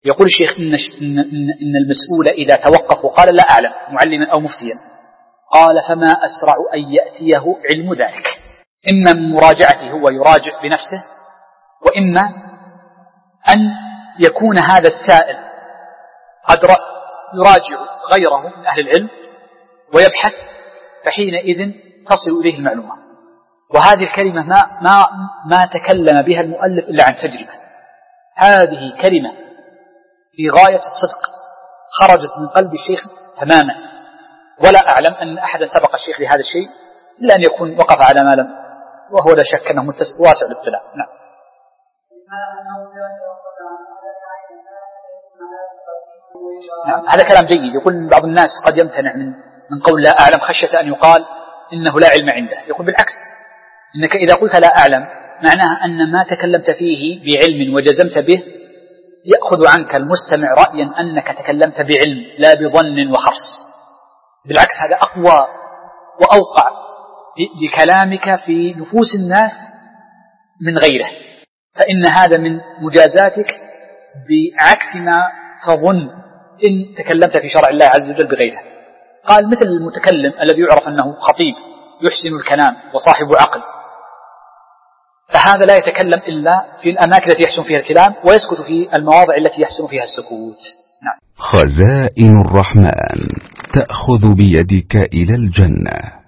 يقول الشيخ إن المسؤول إذا توقف وقال لا أعلم معلما أو مفتيا قال فما أسرع أن يأتيه علم ذلك. إما من مراجعته هو يراجع بنفسه، وإما أن يكون هذا السائل قد يراجع غيره من أهل العلم ويبحث، فحينئذ تصل إليه المعلومة. وهذه الكلمة ما تكلم بها المؤلف إلا عن تجربة. هذه كلمة في غاية الصدق خرجت من قلب الشيخ تماما، ولا أعلم أن أحدا سبق الشيخ لهذا الشيء إلا أن يكون وقف على ما لم، وهو لا شك أنه واسع الابتلاء. نعم. نعم هذا كلام جيد. يقول بعض الناس قد يمتنع من قول لا أعلم خشية أن يقال إنه لا علم عنده. يقول بالعكس، إنك إذا قلت لا أعلم معناها أن ما تكلمت فيه بعلم وجزمت به يأخذ عنك المستمع رأيا أنك تكلمت بعلم لا بظن وخرص. بالعكس هذا أقوى وأوقع لكلامك في نفوس الناس من غيره، فإن هذا من مجازاتك بعكس ما تظن إن تكلمت في شرع الله عز وجل بغيره. قال مثل المتكلم الذي يعرف أنه خطيب يحسن الكلام وصاحب عقل، فهذا لا يتكلم إلا في الأماكن التي يحسن فيها الكلام ويسكت في المواضع التي يحسن فيها السكوت. نعم. خزائن الرحمن تأخذ بيدك إلى الجنة.